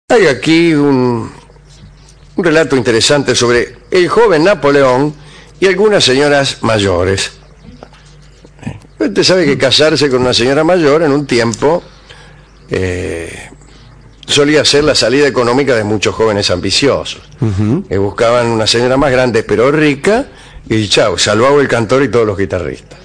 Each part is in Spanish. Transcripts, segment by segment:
Hay aquí un relato interesante sobre el joven Napoleón y algunas señoras mayores. Usted sabe que casarse con una señora mayor en un tiempo solía ser la salida económica de muchos jóvenes ambiciosos. Que buscaban una señora más grande pero rica y chao, salvado el cantor y todos los guitarristas.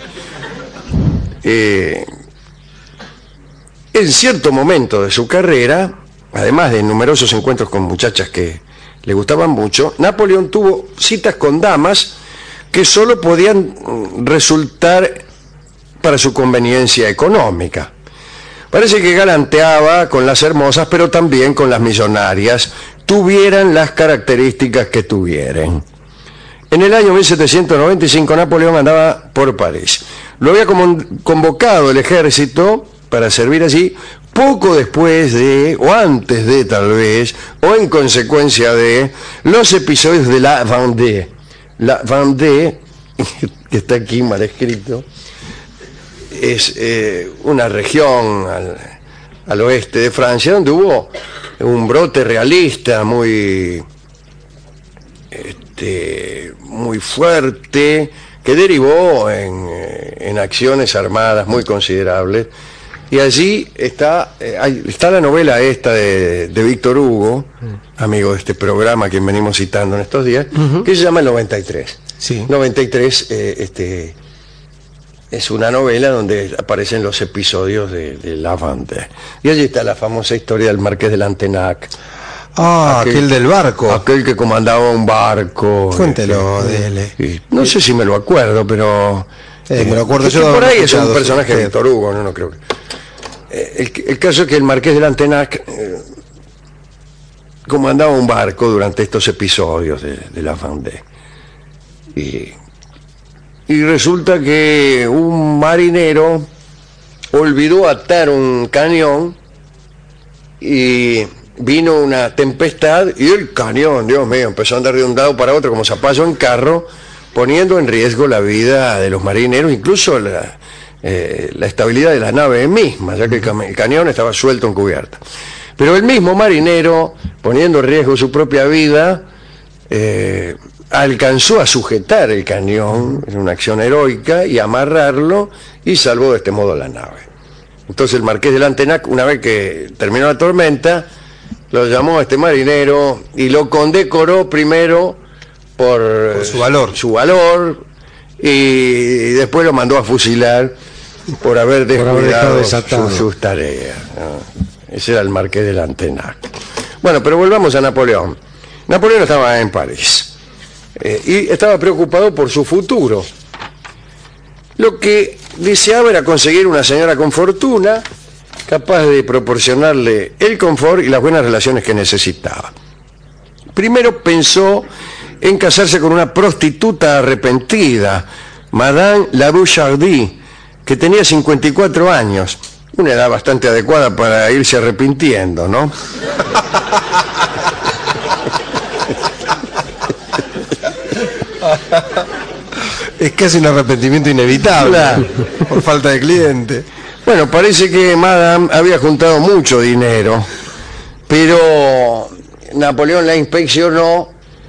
En cierto momento de su carrera, además de numerosos encuentros con muchachas que le gustaban mucho, Napoleón tuvo citas con damas que solo podían resultar para su conveniencia económica. Parece que galanteaba con las hermosas, pero también con las millonarias, tuvieran las características que tuvieran. En el año 1795 Napoleón andaba por París. Lo había convocado el ejército para servir allí poco después de, o antes de tal vez, o en consecuencia de los episodios de la Vendée. La Vendée, que está aquí mal escrito, es una región al oeste de Francia donde hubo un brote realista muy fuerte que derivó en acciones armadas muy considerables. Y allí está la novela esta de Víctor Hugo, amigo de este programa que venimos citando en estos días, que se llama El 93. Sí. 93 es una novela donde aparecen los episodios de La Vendée. Y allí está la famosa historia del Marqués de Lantenac. Aquel del barco. Aquel que comandaba un barco. Cuéntelo, dele. No sé si me lo acuerdo, pero... me lo acuerdo yo. Por ahí es un personaje de Víctor Hugo, no creo que... El caso es que el Marqués de Lantenac comandaba un barco durante estos episodios de La Vendée. Y resulta que un marinero olvidó atar un cañón y vino una tempestad y el cañón, Dios mío, empezó a andar de un lado para otro como zapallo en carro, poniendo en riesgo la vida de los marineros, incluso la estabilidad de la nave misma, ya que el cañón estaba suelto en cubierta. Pero el mismo marinero, poniendo en riesgo su propia vida, alcanzó a sujetar el cañón en una acción heroica y amarrarlo y salvó de este modo la nave. Entonces el Marqués de Lantenac, una vez que terminó la tormenta, lo llamó a este marinero y lo condecoró primero por su valor y después lo mandó a fusilar por haber descuidado sus tareas, ¿no? Ese era el Marqués de Lantenac. Bueno, pero volvamos a Napoleón. Napoleón estaba en París y estaba preocupado por su futuro. Lo que deseaba era conseguir una señora con fortuna, capaz de proporcionarle el confort y las buenas relaciones que necesitaba. Primero pensó en casarse con una prostituta arrepentida, Madame la Bouchardie, que tenía 54 años, una edad bastante adecuada para irse arrepintiendo, ¿no? Es casi un arrepentimiento inevitable, claro, por falta de cliente. Bueno, parece que Madame había juntado mucho dinero, pero Napoleón la inspeccionó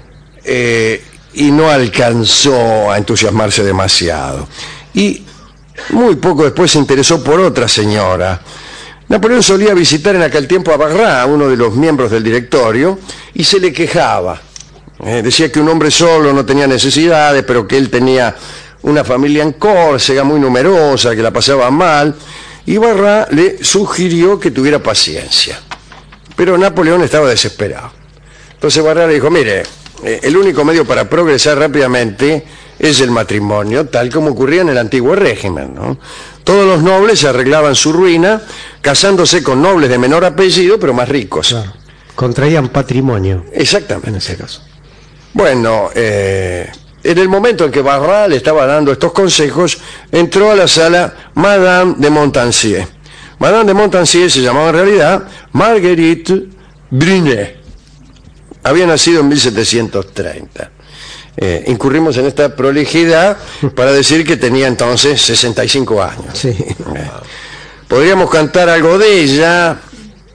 y no alcanzó a entusiasmarse demasiado. Y muy poco después se interesó por otra señora. Napoleón solía visitar en aquel tiempo a Barras, uno de los miembros del directorio, y se le quejaba. Decía que un hombre solo no tenía necesidades, pero que él tenía una familia en Córcega muy numerosa, que la pasaba mal, y Barras le sugirió que tuviera paciencia. Pero Napoleón estaba desesperado. Entonces Barras le dijo, mire, el único medio para progresar rápidamente es el matrimonio, tal como ocurría en el antiguo régimen, ¿no? Todos los nobles se arreglaban su ruina casándose con nobles de menor apellido, pero más ricos. Claro. Contraían patrimonio. Exactamente. En ese caso. Bueno, en el momento en que Barras le estaba dando estos consejos, entró a la sala Madame de Montpensier. Madame de Montpensier se llamaba en realidad Marguerite Brunet. Había nacido en 1730. Incurrimos en esta prolijidad para decir que tenía entonces 65 años. Sí. Podríamos cantar algo de ella,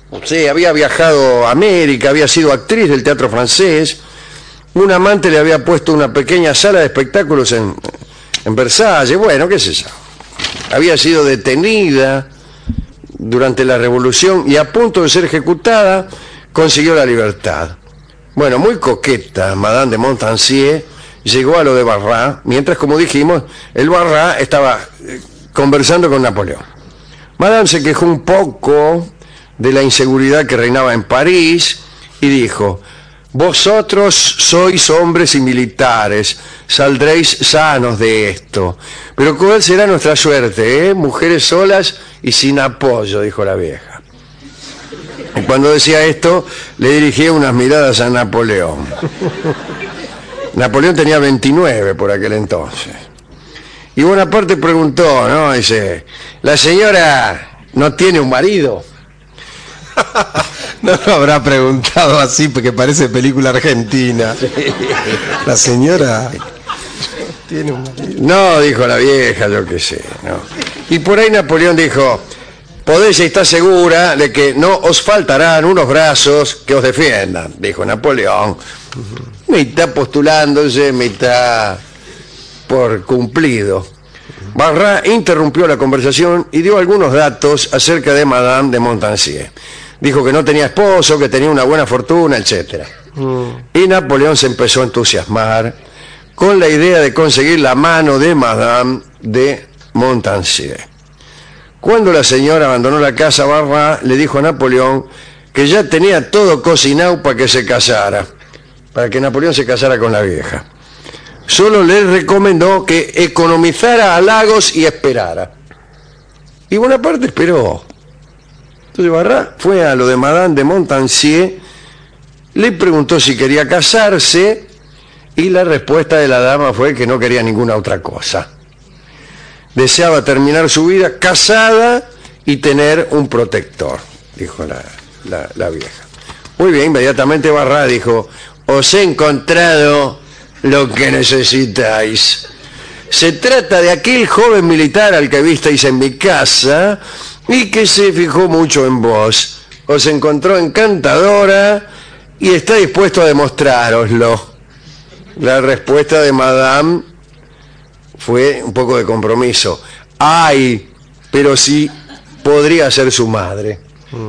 Sí, había viajado a América, había sido actriz del teatro francés. Un amante le había puesto una pequeña sala de espectáculos en Versalles. Bueno, qué sé yo. Había sido detenida durante la Revolución y a punto de ser ejecutada, consiguió la libertad. Bueno, muy coqueta, Madame de Montpensier llegó a lo de Barras, mientras, como dijimos, el Barras estaba conversando con Napoleón. Madame se quejó un poco de la inseguridad que reinaba en París y dijo: vosotros sois hombres y militares, saldréis sanos de esto. Pero ¿cuál será nuestra suerte, mujeres solas y sin apoyo? Dijo la vieja. Y cuando decía esto, le dirigía unas miradas a Napoleón. Napoleón tenía 29 por aquel entonces. Y Bonaparte preguntó, ¿no? Dice: ¿la señora no tiene un marido? No lo habrá preguntado así porque parece película argentina. Sí. La señora tiene un marido. No, dijo la vieja, yo qué sé, no. Y por ahí Napoleón dijo: podéis estar segura de que no os faltarán unos brazos que os defiendan, dijo Napoleón. Mitad postulándose, mitad por cumplido. Barras interrumpió la conversación y dio algunos datos acerca de Madame de Montpensier. Dijo que no tenía esposo, que tenía una buena fortuna, etc. Y Napoleón se empezó a entusiasmar con la idea de conseguir la mano de Madame de Montpensier. Cuando la señora abandonó la casa, Barras le dijo a Napoleón que ya tenía todo cocinado para que se casara, para que Napoleón se casara con la vieja. Solo le recomendó que economizara halagos y esperara. Y Bonaparte esperó. Entonces Barras fue a lo de Madame de Montpensier, le preguntó si quería casarse y la respuesta de la dama fue que no quería ninguna otra cosa. Deseaba terminar su vida casada y tener un protector, dijo la vieja. Muy bien, inmediatamente Barras dijo: os he encontrado lo que necesitáis. Se trata de aquel joven militar al que visteis en mi casa y que se fijó mucho en vos. Os encontró encantadora y está dispuesto a demostrároslo. La respuesta de Madame fue un poco de compromiso. Ay, pero sí podría ser su madre.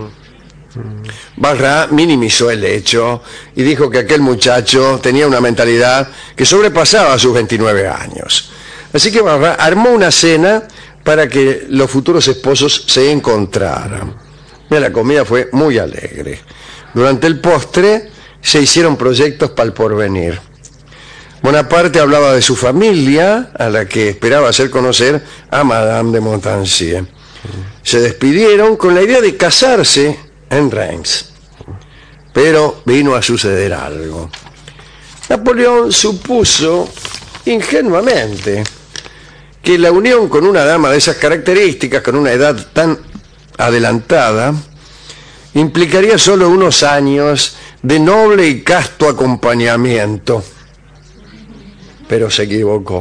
Barras minimizó el hecho y dijo que aquel muchacho tenía una mentalidad que sobrepasaba sus 29 años. Así que Barras armó una cena para que los futuros esposos se encontraran. La comida fue muy alegre. Durante el postre se hicieron proyectos para el porvenir. Bonaparte hablaba de su familia, a la que esperaba hacer conocer a Madame de Montpensier. Se despidieron con la idea de casarse en Reims. Pero vino a suceder algo. Napoleón supuso ingenuamente que la unión con una dama de esas características, con una edad tan adelantada, implicaría solo unos años de noble y casto acompañamiento. Pero se equivocó.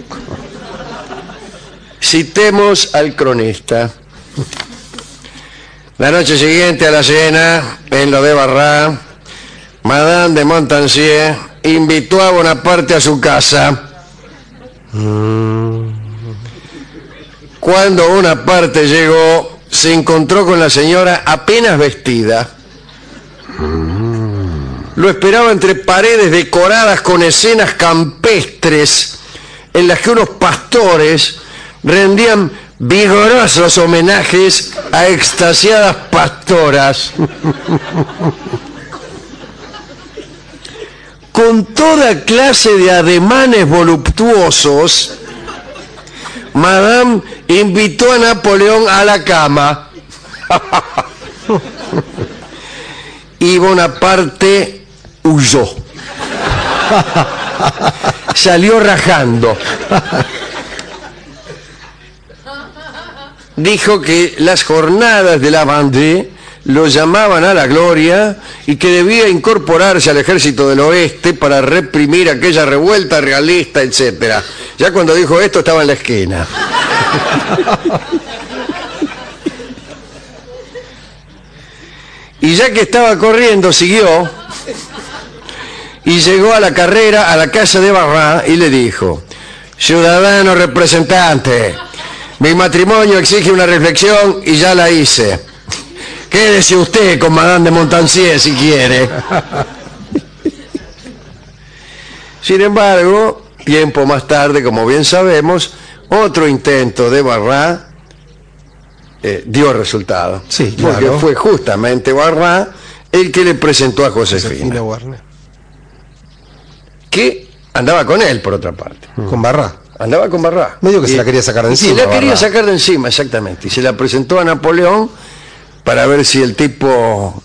Citemos al cronista. La noche siguiente a la cena, en lo de Barras, Madame de Montpensier invitó a Bonaparte a su casa. Cuando Bonaparte llegó, se encontró con la señora apenas vestida. Lo esperaba entre paredes decoradas con escenas campestres en las que unos pastores rendían vigorosos homenajes a extasiadas pastoras. Con toda clase de ademanes voluptuosos, Madame invitó a Napoleón a la cama. Y Bonaparte huyó. Salió rajando. Dijo que las jornadas de la Vendée lo llamaban a la gloria y que debía incorporarse al ejército del oeste para reprimir aquella revuelta realista, etc. Ya cuando dijo esto estaba en la esquina. Y ya que estaba corriendo, siguió y llegó a la carrera a la casa de Barras y le dijo: ciudadano representante, mi matrimonio exige una reflexión y ya la hice. Quédese usted con Madame de Montansier si quiere. Sin embargo, tiempo más tarde, como bien sabemos, otro intento de Barras dio resultado. Sí, porque claro. fue justamente Barras el que le presentó a Josefina, Warner. que andaba con él, por otra parte. Con Barras. Andaba con Barras. Medio que se la quería sacar de encima. Se la quería Barras. sacar de encima, exactamente. Y se la presentó a Napoleón para ver si el tipo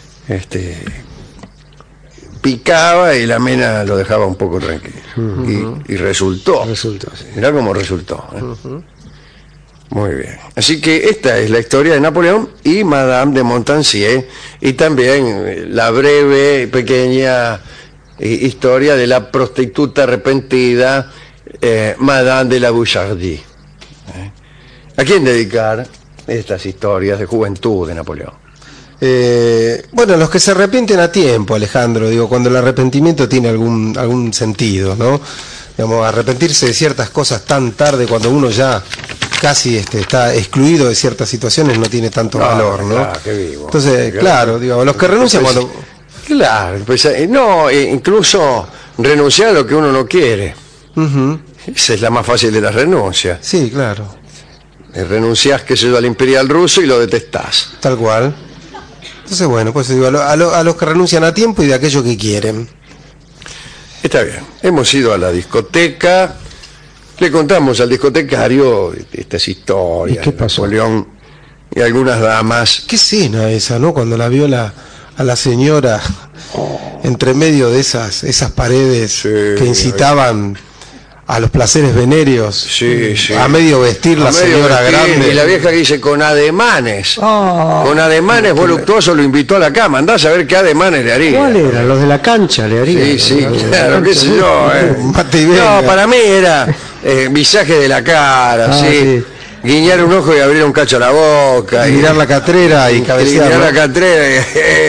picaba y la mina lo dejaba un poco tranquilo. Y resultó. Resultó, sí. Mirá cómo resultó. Muy bien. Así que esta es la historia de Napoleón y Madame de Montansier, y también la breve, pequeña historia de la prostituta arrepentida Madame de la Bouchardie. ¿A quién dedicar estas historias de juventud de Napoleón? Bueno, los que se arrepienten a tiempo, Alejandro, digo, cuando el arrepentimiento tiene algún sentido, ¿no? Digamos, arrepentirse de ciertas cosas tan tarde, cuando uno ya casi está excluido de ciertas situaciones, no tiene tanto valor, ¿no? Claro, qué vivo. Entonces, claro, digo, los que renuncian Pues, cuando... Claro, pues, incluso renunciar a lo que uno no quiere. Ujú. Esa es la más fácil de las renuncias. Sí, claro, Renunciás, qué sé yo, al imperial ruso y lo detestás. tal cual. Entonces, bueno, pues digo, a los que renuncian a tiempo y de aquello que quieren. Está bien, hemos ido a la discoteca, le contamos al discotecario estas historias. ¿Y qué pasó? Napoleón y algunas damas. Qué escena esa, ¿no? Cuando la vio a la señora entre medio de esas paredes Sí, que incitaban a los placeres venéreos, Sí, sí. a medio vestir la A medio señora vestir, grande. Y la vieja que dice con ademanes. Con ademanes voluptuosos lo invitó a la cama. Andá a saber qué ademanes le haría. ¿Cuál era? Los de la cancha le haría. Sí, sí, Los de la claro, qué cancha. sé yo. Mate y venga. No, para mí era visaje de la cara, Ah, ¿sí? sí. Guiñar un ojo y abrir un cacho a la boca. Y mirar la catrera y cabecear, mirar ¿no? la catrera.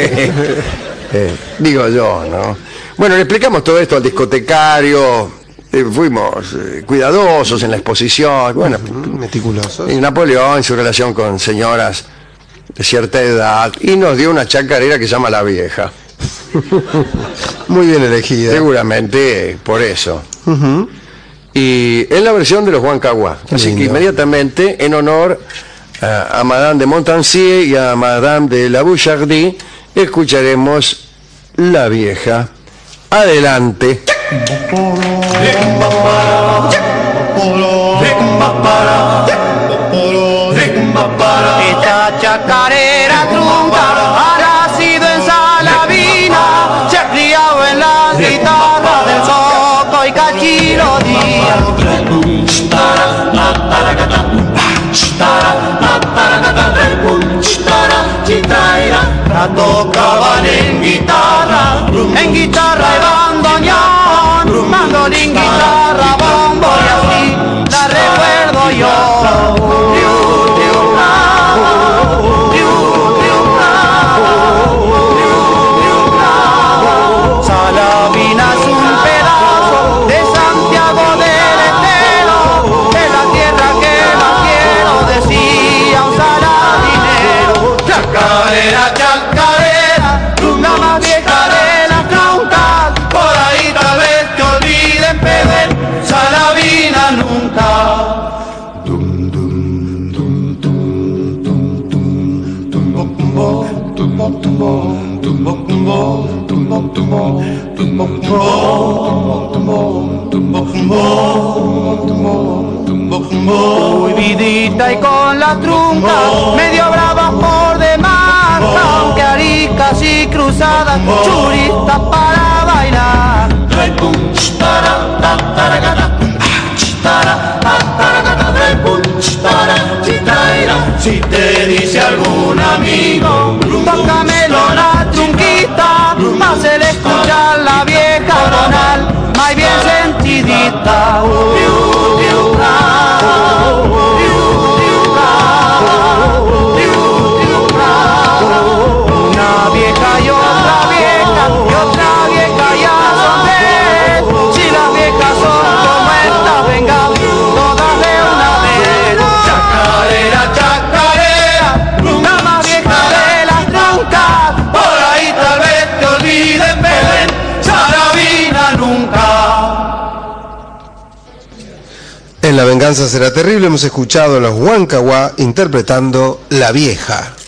Digo yo, ¿no? Bueno, le explicamos todo esto al discotecario. Fuimos cuidadosos en la exposición. Bueno, Meticuloso. y Napoleón en su relación con señoras de cierta edad, y nos dio una chacarera que se llama La Vieja. Muy bien elegida. Seguramente por eso. Ujú. Y en la versión de los Juan Caguá. Qué Así que lindo. inmediatamente, en honor a Madame de Montansier y a Madame de la Bouchardie, escucharemos La Vieja. Adelante. Esta chacarera trunca ha nacido en Salavina, se ha criado en la guitarra del Soco y Cachilo Díaz. La tocaban en guitarra y bandoneón, mandolín, guitarra, bombo y así la recuerdo yo. Salavina es un pedazo de Santiago del Estero, de la tierra que no quiero, decía un saladinero. Chacarera, chacarera, la más vieja de las troncas, por ahí tal vez te olviden beber, Salavina nunca. Muy vidita y con la trunca, medio brava por demás, aunque aricas y cruzadas, churistas para bailar. Si te dice algún amigo, tócamelo la trunquita, más el escuchar la vieja tonal, más bien sentidita. Una En La venganza será terrible hemos escuchado a los Huancahuá interpretando La Vieja.